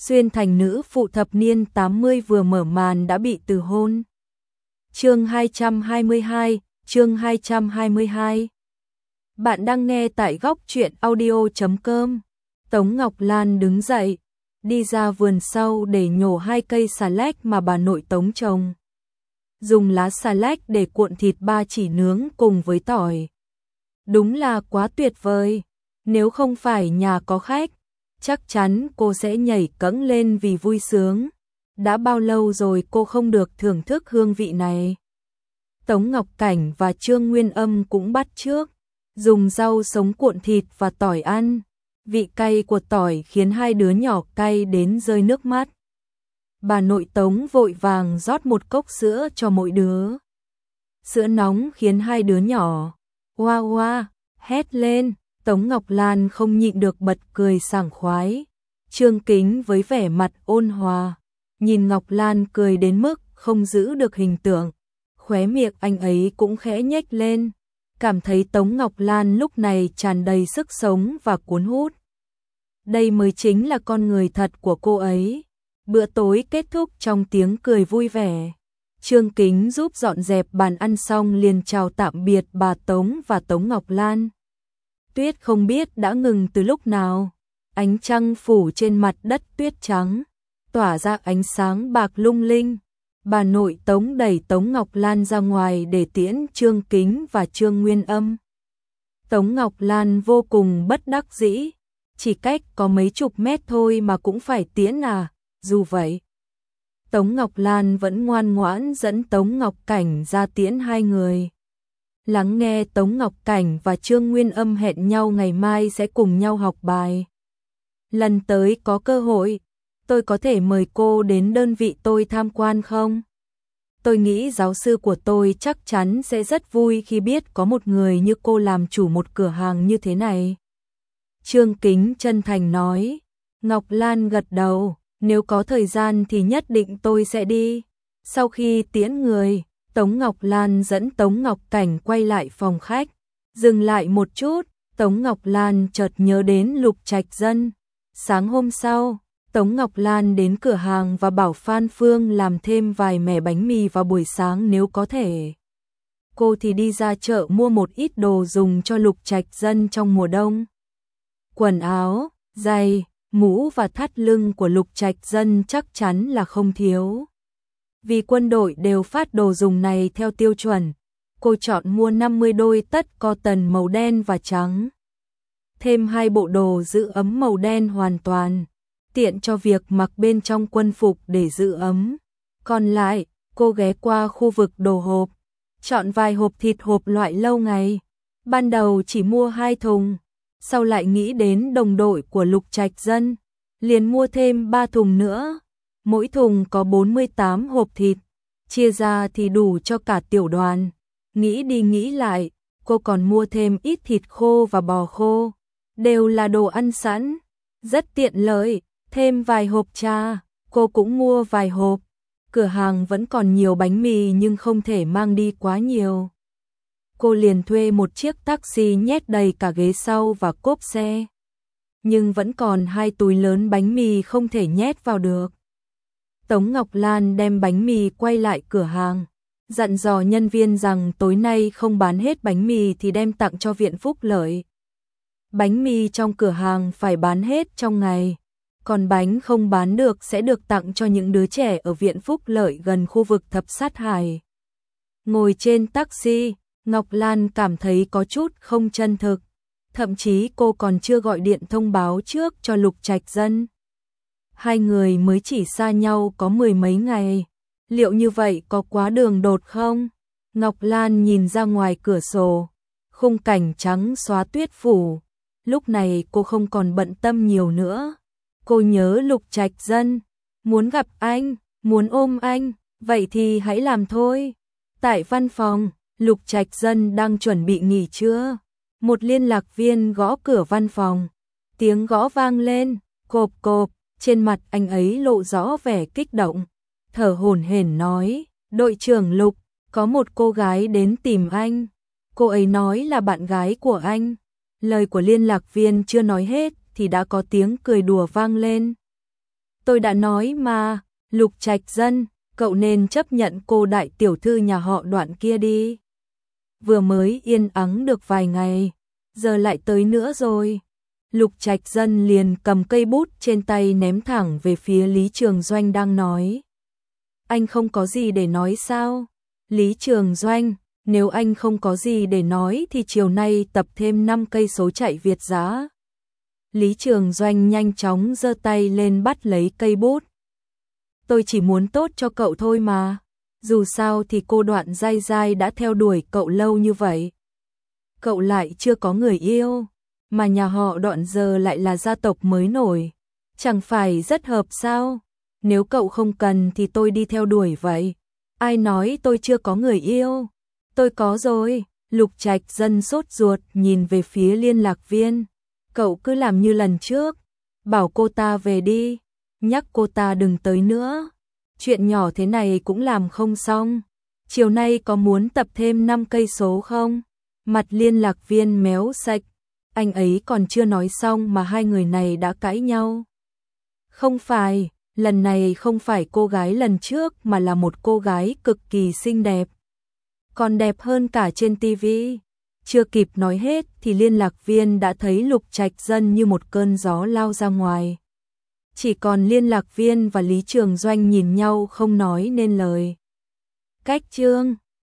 Xuyên thành nữ phụ thập niên 80 vừa mở màn đã bị từ hôn. Chương 222. Bạn đang nghe tại góc truyện audio.com. Tống Ngọc Lan đứng dậy, đi ra vườn sau để nhổ 2 cây xà lách mà bà nội Tống trồng. Dùng lá xà lách để cuộn thịt ba chỉ nướng cùng với tỏi. Đúng là quá tuyệt vời, nếu không phải nhà có khách, chắc chắn cô sẽ nhảy cẫng lên vì vui sướng. Đã bao lâu rồi cô không được thưởng thức hương vị này. Tống Ngọc Cảnh và Trương Nguyên Âm cũng bắt chước, dùng rau sống cuộn thịt và tỏi ăn. Vị cay của tỏi khiến hai đứa nhỏ cay đến rơi nước mắt. Bà nội Tống vội vàng rót một cốc sữa cho mỗi đứa. Sữa nóng khiến hai đứa nhỏ oa oa hét lên. Tống Ngọc Lan không nhịn được bật cười sảng khoái. Trương Kính với vẻ mặt ôn hòa, nhìn Ngọc Lan cười đến mức không giữ được hình tượng, khóe miệng anh ấy cũng khẽ nhếch lên, cảm thấy Tống Ngọc Lan lúc này tràn đầy sức sống và cuốn hút. Đây mới chính là con người thật của cô ấy. Bữa tối kết thúc trong tiếng cười vui vẻ. Trương Kính giúp dọn dẹp bàn ăn xong liền chào tạm biệt bà Tống và Tống Ngọc Lan. Tuyết không biết đã ngừng từ lúc nào, ánh trăng phủ trên mặt đất tuyết trắng, tỏa ra ánh sáng bạc lung linh. Bà nội Tống đẩy Tống Ngọc Lan ra ngoài để tiễn Trương Kính và Trương Nguyên Âm. Tống Ngọc Lan vô cùng bất đắc dĩ, chỉ cách có mấy chục mét thôi mà cũng phải tiễn à, dù vậy. Tống Ngọc Lan vẫn ngoan ngoãn dẫn Tống Ngọc Cảnh ra tiễn hai người. Lắng nghe Tống Ngọc Cảnh và Trương Nguyên Âm hẹn nhau ngày mai sẽ cùng nhau học bài. Lần tới có cơ hội, tôi có thể mời cô đến đơn vị tôi tham quan không? Tôi nghĩ giáo sư của tôi chắc chắn sẽ rất vui khi biết có một người như cô làm chủ một cửa hàng như thế này. Trương Kính chân thành nói. Ngọc Lan gật đầu, nếu có thời gian thì nhất định tôi sẽ đi. Sau khi tiễn người, Tống Ngọc Lan dẫn Tống Ngọc Cảnh quay lại phòng khách. Dừng lại một chút, Tống Ngọc Lan chợt nhớ đến Lục Trạch Dân. Sáng hôm sau, Tống Ngọc Lan đến cửa hàng và bảo Phan Phương làm thêm vài mẻ bánh mì vào buổi sáng nếu có thể. Cô thì đi ra chợ mua một ít đồ dùng cho Lục Trạch Dân trong mùa đông. Quần áo, giày, mũ và thắt lưng của Lục Trạch Dân chắc chắn là không thiếu. Vì quân đội đều phát đồ dùng này theo tiêu chuẩn, cô chọn mua 50 đôi tất cotton màu đen và trắng. Thêm 2 bộ đồ giữ ấm màu đen hoàn toàn, tiện cho việc mặc bên trong quân phục để giữ ấm. Còn lại, cô ghé qua khu vực đồ hộp, chọn vài hộp thịt hộp loại lâu ngày. Ban đầu chỉ mua 2 thùng, sau lại nghĩ đến đồng đội của Lục Trạch Dân, liền mua thêm 3 thùng nữa. Mỗi thùng có 48 hộp thịt, chia ra thì đủ cho cả tiểu đoàn. Nghĩ đi nghĩ lại, cô còn mua thêm ít thịt khô và bò khô, đều là đồ ăn sẵn, rất tiện lợi. Thêm vài hộp trà, cô cũng mua vài hộp. Cửa hàng vẫn còn nhiều bánh mì nhưng không thể mang đi quá nhiều. Cô liền thuê một chiếc taxi nhét đầy cả ghế sau và cốp xe. Nhưng vẫn còn 2 túi lớn bánh mì không thể nhét vào được. Tống Ngọc Lan đem bánh mì quay lại cửa hàng, dặn dò nhân viên rằng tối nay không bán hết bánh mì thì đem tặng cho viện phúc lợi. Bánh mì trong cửa hàng phải bán hết trong ngày, còn bánh không bán được sẽ được tặng cho những đứa trẻ ở viện phúc lợi gần khu vực Thập Sát Hải. Ngồi trên taxi, Ngọc Lan cảm thấy có chút không chân thực, thậm chí cô còn chưa gọi điện thông báo trước cho Lục Trạch Dân. Hai người mới chỉ xa nhau có 10 mấy ngày, liệu như vậy có quá đường đột không? Ngọc Lan nhìn ra ngoài cửa sổ, khung cảnh trắng xóa tuyết phủ. Lúc này cô không còn bận tâm nhiều nữa. Cô nhớ Lục Trạch Dân, muốn gặp anh, muốn ôm anh, vậy thì hãy làm thôi. Tại văn phòng, Lục Trạch Dân đang chuẩn bị nghỉ trưa. Một liên lạc viên gõ cửa văn phòng. Tiếng gõ vang lên, cộp cộp, trên mặt anh ấy lộ rõ vẻ kích động. Thở hổn hển nói, đội trưởng Lục, có một cô gái đến tìm anh. Cô ấy nói là bạn gái của anh. Lời của liên lạc viên chưa nói hết thì đã có tiếng cười đùa vang lên. Tôi đã nói mà, Lục Trạch Dân, cậu nên chấp nhận cô đại tiểu thư nhà họ Đoạn kia đi. Vừa mới yên ắng được vài ngày, giờ lại tới nữa rồi. Lục Trạch Dân liền cầm cây bút trên tay ném thẳng về phía Lý Trường Doanh đang nói. Anh không có gì để nói sao? Lý Trường Doanh, nếu anh không có gì để nói thì chiều nay tập thêm 5 cây số chạy Việt dã. Lý Trường Doanh nhanh chóng giơ tay lên bắt lấy cây bút. Tôi chỉ muốn tốt cho cậu thôi mà. Dù sao thì cô Đoạn Giai Giai đã theo đuổi cậu lâu như vậy. Cậu lại chưa có người yêu, mà nhà họ Đoạn giờ lại là gia tộc mới nổi. Chẳng phải rất hợp sao? Nếu cậu không cần thì tôi đi theo đuổi vậy. Ai nói tôi chưa có người yêu? Tôi có rồi. Lục Trạch Dân sốt ruột nhìn về phía liên lạc viên. Cậu cứ làm như lần trước, bảo cô ta về đi, nhắc cô ta đừng tới nữa. Chuyện nhỏ thế này cũng làm không xong. Chiều nay có muốn tập thêm 5 cây số không? Mặt liên lạc viên méo sạch, anh ấy còn chưa nói xong mà hai người này đã cãi nhau. Không phải, lần này không phải cô gái lần trước mà là một cô gái cực kỳ xinh đẹp. Còn đẹp hơn cả trên tivi. Chưa kịp nói hết thì liên lạc viên đã thấy Lục Trạch Dân như một cơn gió lao ra ngoài. Chỉ còn liên lạc viên và Lý Trường Doanh nhìn nhau không nói nên lời. Cách chương